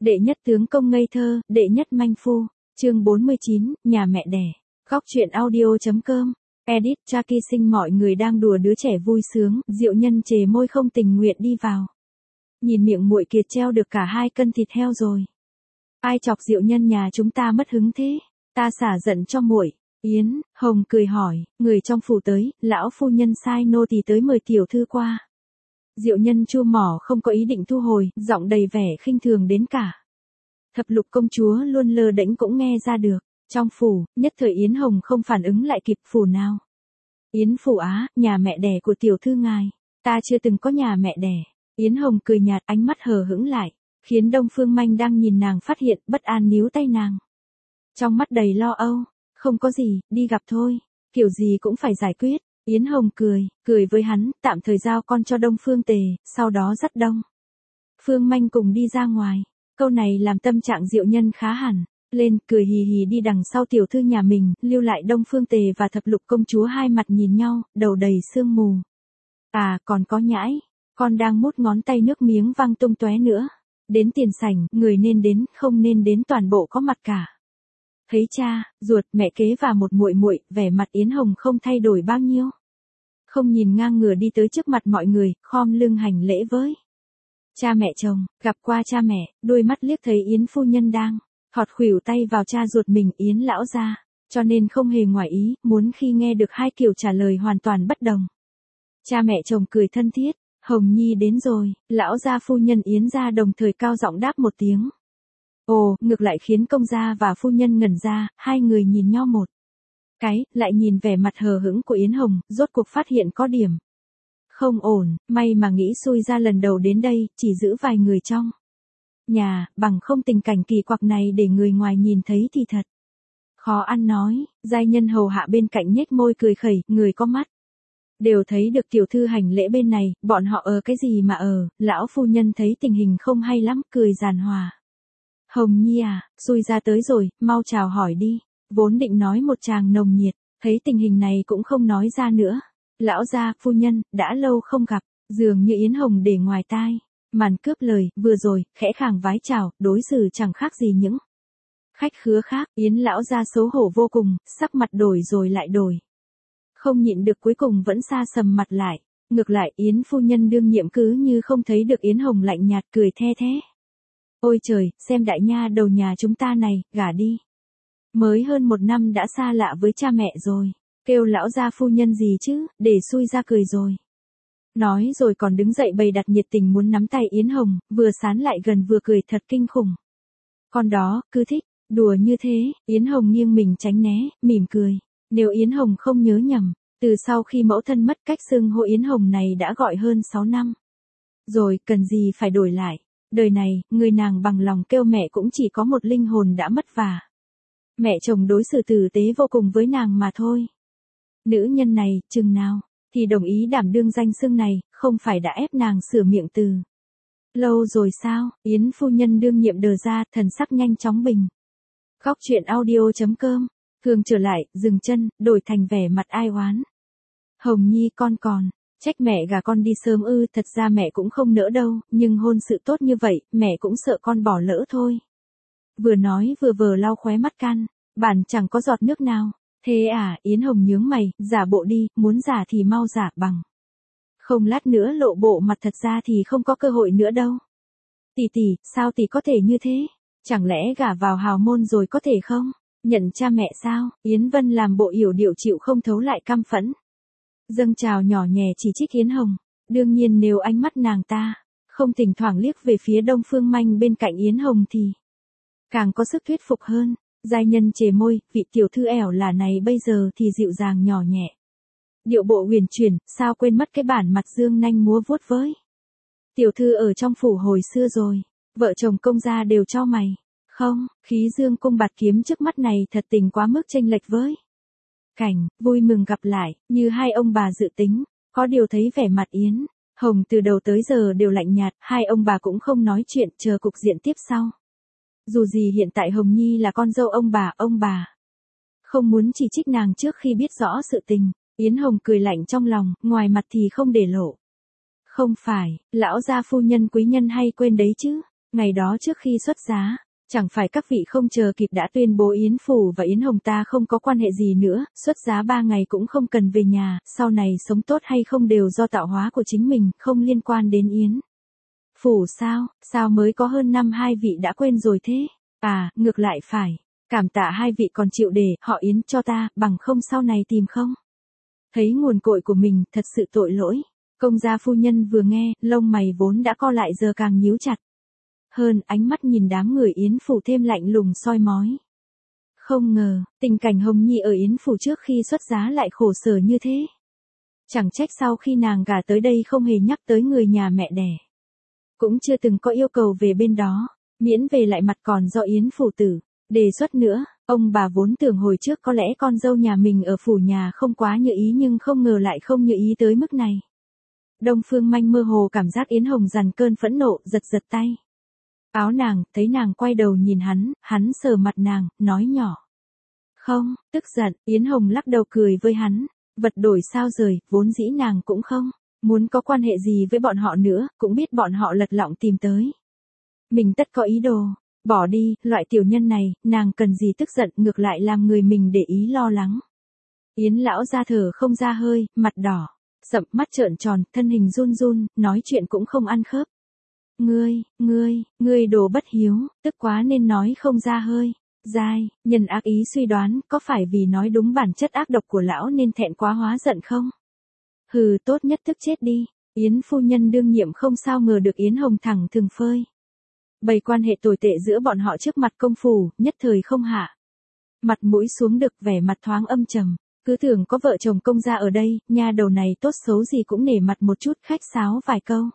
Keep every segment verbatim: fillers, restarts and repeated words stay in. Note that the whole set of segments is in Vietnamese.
Đệ nhất tướng công ngây thơ, đệ nhất manh phu. Chương bốn mươi chín, nhà mẹ đẻ. Góc truyện audio chấm com. Edit, Jackie Sinh. Mọi người đang đùa đứa trẻ vui sướng, Diệu Nhân chề môi không tình nguyện đi vào. Nhìn miệng muội kiệt treo được cả hai cân thịt heo rồi. Ai chọc Diệu Nhân nhà chúng ta mất hứng thế? Ta xả giận cho muội. Yến Hồng cười hỏi, người trong phủ tới, lão phu nhân sai nô tỳ tới mời tiểu thư qua. Diệu Nhân chua mỏ không có ý định thu hồi, giọng đầy vẻ khinh thường đến cả thập lục công chúa luôn lơ đễnh cũng nghe ra được. Trong phủ, nhất thời Yến Hồng không phản ứng lại kịp. Phủ nào? Yến phủ á, nhà mẹ đẻ của tiểu thư ngài. Ta chưa từng có nhà mẹ đẻ. Yến Hồng cười nhạt, ánh mắt hờ hững lại, khiến Đông Phương Manh đang nhìn nàng phát hiện, bất an níu tay nàng. Trong mắt đầy lo âu, không có gì, đi gặp thôi, kiểu gì cũng phải giải quyết. Yến Hồng cười, cười với hắn, tạm thời giao con cho Đông Phương Tề, sau đó dắt Đông Phương Manh cùng đi ra ngoài. Câu này làm tâm trạng Diệu Nhân khá hẳn lên, cười hì hì đi đằng sau tiểu thư nhà mình, lưu lại Đông Phương Tề và thập lục công chúa hai mặt nhìn nhau, đầu đầy sương mù. À, còn có Nhãi, con đang mút ngón tay nước miếng văng tung tóe nữa. Đến tiền sảnh, người nên đến, không nên đến toàn bộ có mặt cả. Thấy cha, ruột, mẹ kế và một muội muội, vẻ mặt Yến Hồng không thay đổi bao nhiêu. Không nhìn ngang ngửa đi tới trước mặt mọi người, khom lưng hành lễ với cha mẹ chồng. Gặp qua cha mẹ, đôi mắt liếc thấy Yến phu nhân đang thọt khuỷu tay vào cha ruột mình, Yến lão gia, cho nên không hề ngoài ý, muốn khi nghe được hai kiểu trả lời hoàn toàn bất đồng. Cha mẹ chồng cười thân thiết, Hồng Nhi đến rồi. Lão gia phu nhân Yến gia đồng thời cao giọng đáp một tiếng. Ồ, ngược lại khiến công gia và phu nhân ngẩn ra, hai người nhìn nhau một cái, lại nhìn vẻ mặt hờ hững của Yến Hồng, rốt cuộc phát hiện có điểm không ổn. May mà nghĩ xui ra lần đầu đến đây, chỉ giữ vài người trong nhà, bằng không tình cảnh kỳ quặc này để người ngoài nhìn thấy thì thật khó ăn nói. Giai nhân hầu hạ bên cạnh nhếch môi cười khẩy, người có mắt đều thấy được tiểu thư hành lễ bên này, bọn họ ở cái gì mà ở. Lão phu nhân thấy tình hình không hay lắm, cười giàn hòa. Hồng Nhi à, xui ra tới rồi, mau chào hỏi đi. Vốn định nói một tràng nồng nhiệt, thấy tình hình này cũng không nói ra nữa. Lão gia, phu nhân, đã lâu không gặp, dường như Yến Hồng để ngoài tai màn cướp lời, vừa rồi, khẽ khàng vái chào, đối xử chẳng khác gì những khách khứa khác. Yến lão gia xấu hổ vô cùng, sắc mặt đổi rồi lại đổi. Không nhịn được cuối cùng vẫn sa sầm mặt lại. Ngược lại, Yến phu nhân đương nhiệm cứ như không thấy được Yến Hồng, lạnh nhạt cười the thế. Ôi trời, xem đại nha đầu nhà chúng ta này, gả đi. Mới hơn một năm đã xa lạ với cha mẹ rồi. Kêu lão gia phu nhân gì chứ, để xui ra cười rồi. Nói rồi còn đứng dậy bày đặt nhiệt tình muốn nắm tay Yến Hồng, vừa sán lại gần vừa cười thật kinh khủng. Con đó, cứ thích, đùa như thế. Yến Hồng nghiêng mình tránh né, mỉm cười. Nếu Yến Hồng không nhớ nhầm, từ sau khi mẫu thân mất, cách xưng hô Yến Hồng này đã gọi hơn sáu năm. Rồi, cần gì phải đổi lại. Đời này, người nàng bằng lòng kêu mẹ cũng chỉ có một linh hồn đã mất và mẹ chồng đối xử tử tế vô cùng với nàng mà thôi. Nữ nhân này, chừng nào thì đồng ý đảm đương danh xưng này, không phải đã ép nàng sửa miệng từ lâu rồi sao? Yến phu nhân đương nhiệm đờ ra, thần sắc nhanh chóng bình. Góc truyện audio chấm com. Thường trở lại, dừng chân, đổi thành vẻ mặt ai oán. Hồng Nhi, con còn trách mẹ gả con đi sớm ư? Thật ra mẹ cũng không nỡ đâu, nhưng hôn sự tốt như vậy, mẹ cũng sợ con bỏ lỡ thôi. Vừa nói vừa vờ lau khóe mắt căn bản chẳng có giọt nước nào. Thế à? Yến Hồng nhướng mày, giả bộ đi, muốn giả thì mau giả, bằng không lát nữa lộ bộ mặt thật ra thì không có cơ hội nữa đâu. Tỷ tỷ, sao tỷ có thể như thế? Chẳng lẽ gả vào hào môn rồi có thể không nhận cha mẹ sao? Yến Vân làm bộ yểu điệu chịu không thấu lại căm phẫn. Dâng trào nhỏ nhẹ chỉ trích Yến Hồng. Đương nhiên nếu ánh mắt nàng ta không thỉnh thoảng liếc về phía Đông Phương Manh bên cạnh Yến Hồng thì càng có sức thuyết phục hơn. Giai nhân chề môi, vị tiểu thư ẻo là này bây giờ thì dịu dàng nhỏ nhẹ. Điệu bộ huyền chuyển, sao quên mất cái bản mặt dương nanh múa vuốt với. Tiểu thư ở trong phủ hồi xưa rồi, vợ chồng công gia đều cho mày. Không, khí dương cung bạt kiếm trước mắt này thật tình quá mức chênh lệch với cảnh, vui mừng gặp lại, như hai ông bà dự tính. Có điều thấy vẻ mặt Yến Hồng từ đầu tới giờ đều lạnh nhạt, hai ông bà cũng không nói chuyện, chờ cục diện tiếp sau. Dù gì hiện tại Hồng Nhi là con dâu ông bà, ông bà không muốn chỉ trích nàng trước khi biết rõ sự tình. Yến Hồng cười lạnh trong lòng, ngoài mặt thì không để lộ. Không phải, lão gia phu nhân quý nhân hay quên đấy chứ. Ngày đó trước khi xuất giá, chẳng phải các vị không chờ kịp đã tuyên bố Yến Phủ và Yến Hồng ta không có quan hệ gì nữa, xuất giá ba ngày cũng không cần về nhà, sau này sống tốt hay không đều do tạo hóa của chính mình, không liên quan đến Yến Phủ sao, sao mới có hơn năm hai vị đã quên rồi thế? À, ngược lại phải, cảm tạ hai vị còn chịu để họ Yến cho ta, bằng không sau này tìm không? Thấy nguồn cội của mình, thật sự tội lỗi. Công gia phu nhân vừa nghe, lông mày vốn đã co lại giờ càng nhíu chặt. Hơn, ánh mắt nhìn đám người Yến Phủ thêm lạnh lùng soi mói. Không ngờ, tình cảnh Hồng Nhi ở Yến Phủ trước khi xuất giá lại khổ sở như thế. Chẳng trách sau khi nàng gả tới đây không hề nhắc tới người nhà mẹ đẻ. Cũng chưa từng có yêu cầu về bên đó, miễn về lại mặt còn do Yến Phủ tử đề xuất nữa. Ông bà vốn tưởng hồi trước có lẽ con dâu nhà mình ở phủ nhà không quá như ý nhưng không ngờ lại không như ý tới mức này. Đông Phương Manh mơ hồ cảm giác Yến Hồng dằn cơn phẫn nộ, giật giật tay áo nàng, thấy nàng quay đầu nhìn hắn, hắn sờ mặt nàng, nói nhỏ. Không, tức giận, Yến Hồng lắc đầu cười với hắn, vật đổi sao rời, vốn dĩ nàng cũng không muốn có quan hệ gì với bọn họ nữa, cũng biết bọn họ lật lọng tìm tới. Mình tất có ý đồ, bỏ đi, loại tiểu nhân này, nàng cần gì tức giận, ngược lại làm người mình để ý lo lắng. Yến lão ra thở không ra hơi, mặt đỏ, sậm, mắt trợn tròn, thân hình run run, nói chuyện cũng không ăn khớp. Ngươi, ngươi, ngươi đồ bất hiếu, tức quá nên nói không ra hơi. Dai, nhân ác ý suy đoán, có phải vì nói đúng bản chất ác độc của lão nên thẹn quá hóa giận không? Hừ, tốt nhất tức chết đi. Yến phu nhân đương nhiệm không sao ngờ được Yến Hồng thẳng thừng phơi bày quan hệ tồi tệ giữa bọn họ trước mặt công phủ, nhất thời không hạ mặt mũi xuống được, vẻ mặt thoáng âm trầm. Cứ tưởng có vợ chồng công gia ở đây, nha đầu này tốt xấu gì cũng nể mặt một chút, khách sáo vài câu.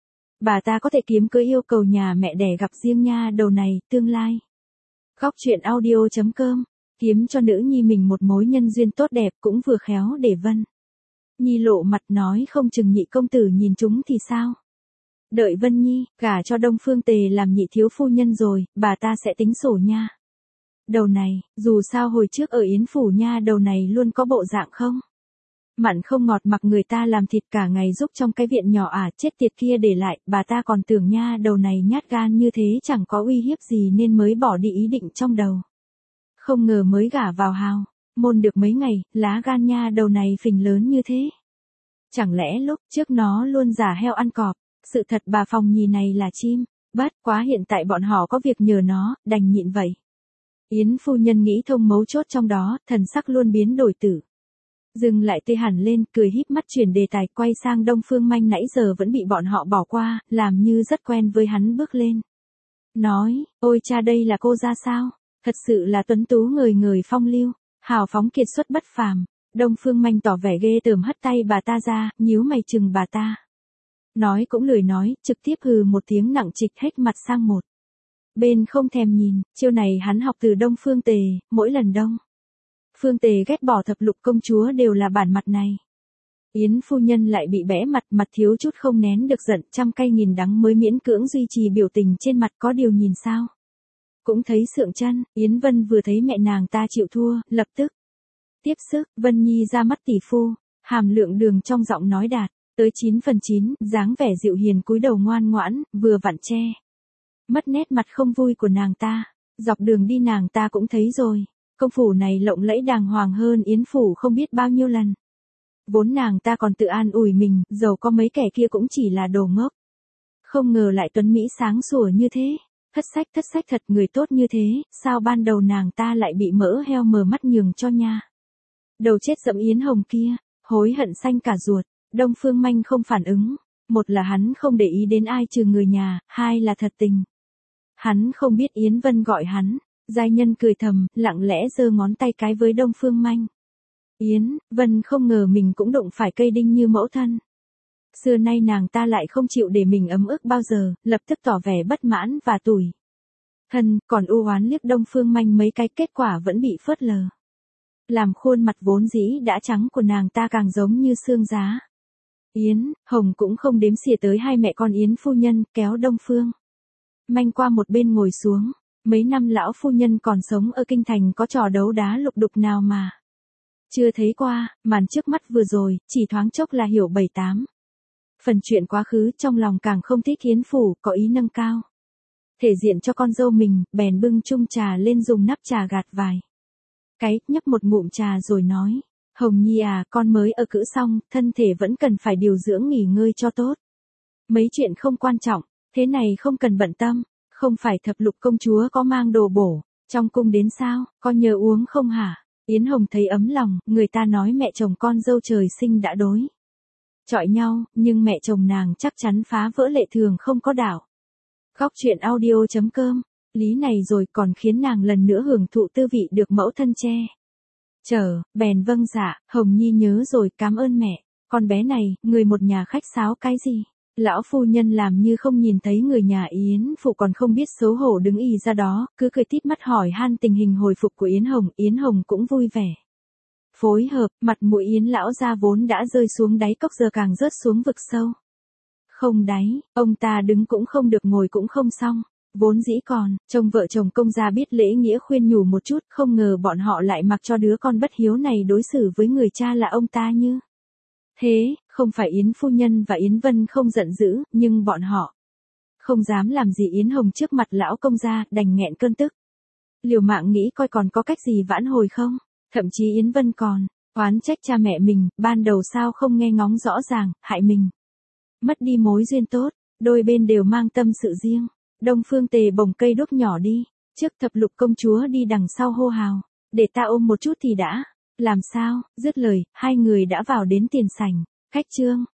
Bà ta có thể kiếm cớ yêu cầu nhà mẹ đẻ gặp riêng nha đầu này, tương lai. Góc truyện audio chấm com, kiếm cho nữ nhi mình một mối nhân duyên tốt đẹp cũng vừa khéo để Vân Nhi lộ mặt nói không chừng nhị công tử nhìn chúng thì sao. Đợi Vân Nhi, gả cho Đông Phương Tề làm nhị thiếu phu nhân rồi, bà ta sẽ tính sổ nha. Đầu này, dù sao hồi trước ở Yến Phủ nha đầu này luôn có bộ dạng không mặn không ngọt mặc người ta làm thịt cả ngày giúp trong cái viện nhỏ à, chết tiệt kia để lại, bà ta còn tưởng nha đầu này nhát gan như thế chẳng có uy hiếp gì nên mới bỏ đi ý định trong đầu. Không ngờ mới gả vào hào môn được mấy ngày, lá gan nha đầu này phình lớn như thế. Chẳng lẽ lúc trước nó luôn giả heo ăn cọp, sự thật bà Phòng Nhì này là chim, bất quá hiện tại bọn họ có việc nhờ nó, đành nhịn vậy. Yến phu nhân nghĩ thông mấu chốt trong đó, thần sắc luôn biến đổi tử. Dừng lại tê hẳn lên, cười híp mắt chuyển đề tài quay sang Đông Phương Manh nãy giờ vẫn bị bọn họ bỏ qua, làm như rất quen với hắn bước lên. Nói, ôi cha đây là cô ra sao? Thật sự là tuấn tú người người phong lưu, hào phóng kiệt xuất bất phàm. Đông Phương Manh tỏ vẻ ghê tởm hất tay bà ta ra, nhíu mày chừng bà ta. Nói cũng lười nói, trực tiếp hừ một tiếng nặng trịch hết mặt sang một bên không thèm nhìn, chiêu này hắn học từ Đông Phương Tề, mỗi lần Đông Phương Tề ghét bỏ thập lục công chúa đều là bản mặt này. Yến phu nhân lại bị bẽ mặt, mặt thiếu chút không nén được giận, trăm cay nghìn đắng mới miễn cưỡng duy trì biểu tình trên mặt, có điều nhìn sao cũng thấy sượng chân. Yến Vân vừa thấy mẹ nàng ta chịu thua, lập tức tiếp sức. Vân Nhi ra mắt tỷ phu, hàm lượng đường trong giọng nói đạt tới chín phần chín, dáng vẻ dịu hiền cúi đầu ngoan ngoãn, vừa vặn che mất nét mặt không vui của nàng ta. Dọc đường đi nàng ta cũng thấy rồi, công phủ này lộng lẫy đàng hoàng hơn Yến Phủ không biết bao nhiêu lần. Vốn nàng ta còn tự an ủi mình, dầu có mấy kẻ kia cũng chỉ là đồ ngốc. Không ngờ lại tuấn Mỹ sáng sủa như thế. Thất sách thất sách thật, người tốt như thế, sao ban đầu nàng ta lại bị mỡ heo mờ mắt nhường cho nha. Đầu chết dẫm Yến Hồng kia, hối hận xanh cả ruột. Đông Phương Manh không phản ứng. Một là hắn không để ý đến ai trừ người nhà, hai là thật tình hắn không biết Yến Vân gọi hắn. Giai nhân cười thầm, lặng lẽ giơ ngón tay cái với Đông Phương Manh. Yến Vân không ngờ mình cũng đụng phải cây đinh như mẫu thân. Xưa nay nàng ta lại không chịu để mình ấm ức bao giờ, lập tức tỏ vẻ bất mãn và tủi thân, còn u oán liếc Đông Phương Manh mấy cái, kết quả vẫn bị phớt lờ. Làm khuôn mặt vốn dĩ đã trắng của nàng ta càng giống như xương giá. Yến Hồng cũng không đếm xỉa tới hai mẹ con Yến phu nhân, kéo Đông Phương Manh qua một bên ngồi xuống. Mấy năm lão phu nhân còn sống ở kinh thành có trò đấu đá lục đục nào mà chưa thấy qua, màn trước mắt vừa rồi, chỉ thoáng chốc là hiểu bảy tám phần chuyện quá khứ, trong lòng càng không thích Yến Phủ, có ý nâng cao thể diện cho con dâu mình, bèn bưng chung trà lên dùng nắp trà gạt vài cái, nhấp một ngụm trà rồi nói, Hồng Nhi à, con mới ở cữ xong, thân thể vẫn cần phải điều dưỡng nghỉ ngơi cho tốt. Mấy chuyện không quan trọng, thế này không cần bận tâm, không phải thập lục công chúa có mang đồ bổ, trong cung đến sao, con nhớ uống không hả? Yến Hồng thấy ấm lòng, người ta nói mẹ chồng con dâu trời sinh đã đối chọi nhau, nhưng mẹ chồng nàng chắc chắn phá vỡ lệ thường không có đạo. Góc truyện audio.com, lý này rồi còn khiến nàng lần nữa hưởng thụ tư vị được mẫu thân che chở, bèn vâng dạ, Hồng Nhi nhớ rồi, cảm ơn mẹ. Con bé này, người một nhà khách sáo cái gì? Lão phu nhân làm như không nhìn thấy người nhà Yến phụ còn không biết xấu hổ đứng ì ra đó, cứ cười tít mắt hỏi han tình hình hồi phục của Yến Hồng, Yến Hồng cũng vui vẻ. Phối hợp, mặt mũi Yến lão gia vốn đã rơi xuống đáy cốc giờ càng rớt xuống vực sâu. Không đáy, ông ta đứng cũng không được ngồi cũng không xong. Vốn dĩ còn, chồng vợ chồng công gia biết lễ nghĩa khuyên nhủ một chút, không ngờ bọn họ lại mặc cho đứa con bất hiếu này đối xử với người cha là ông ta như thế, không phải Yến phu nhân và Yến Vân không giận dữ, nhưng bọn họ không dám làm gì Yến Hồng trước mặt lão công gia, đành nghẹn cơn tức. Liều mạng nghĩ coi còn có cách gì vãn hồi không, thậm chí Yến Vân còn oán trách cha mẹ mình, ban đầu sao không nghe ngóng rõ ràng, hại mình mất đi mối duyên tốt, đôi bên đều mang tâm sự riêng. Đông Phương Tề bồng cây đuốc nhỏ đi, trước thập lục công chúa đi đằng sau hô hào, để ta ôm một chút thì đã. Làm sao, dứt lời, hai người đã vào đến tiền sảnh, khách trương.